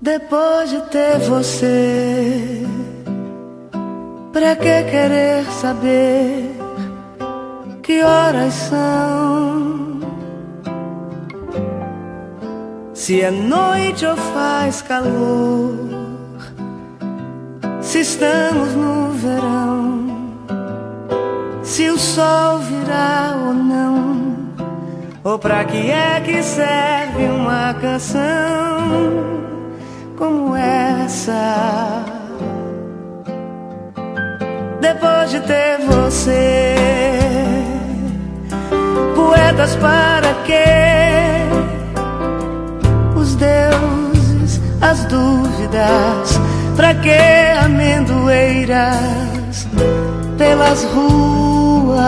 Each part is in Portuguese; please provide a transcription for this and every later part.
Depois de ter você, pra que querer saber que horas são? Se é noite ou faz calor, se estamos no verão, se o sol virá ou não, ou pra que é que serve uma canção como essa? Depois de ter você, poetas para quê? Os deuses, as dúvidas, pra que amendoeiras pelas ruas?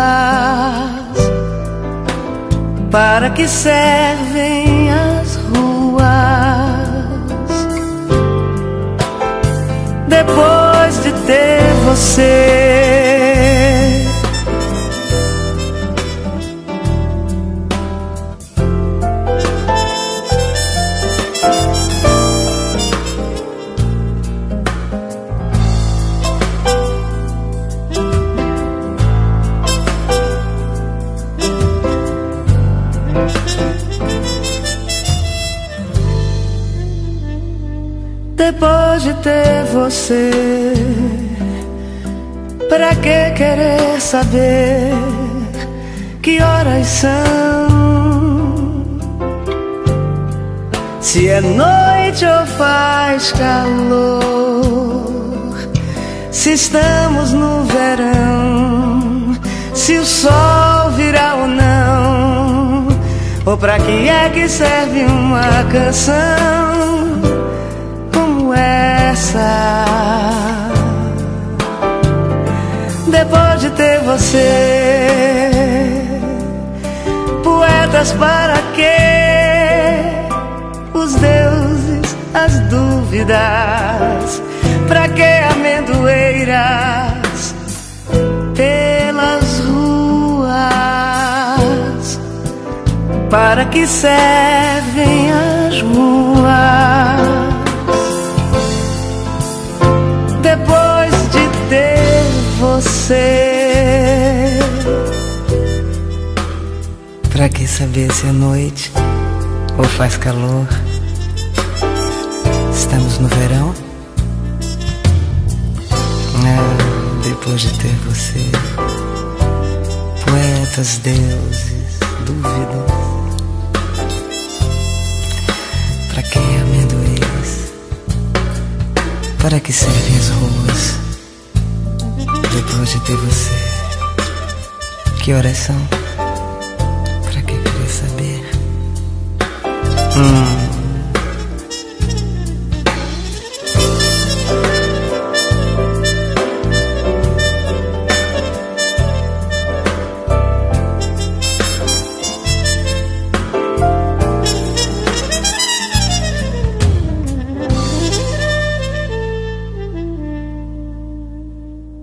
Para que servem as ruas? Depois de ter você, depois de ter você, pra que querer saber que horas são? Se é noite ou faz calor, se estamos no verão, se o sol virá ou não, ou pra que é que serve uma canção essa? Depois de ter você, poetas para quê? Os deuses, as dúvidas, pra que amendoeiras pelas ruas? Para que servem as ruas? Depois de ter você, pra que saber se é noite ou faz calor? Estamos no verão? Depois de ter você, poetas, deuses, dúvidas, pra que amendoeiras? Para que servem as ruas? Depois de ter você, que horas são? Pra que querer saber?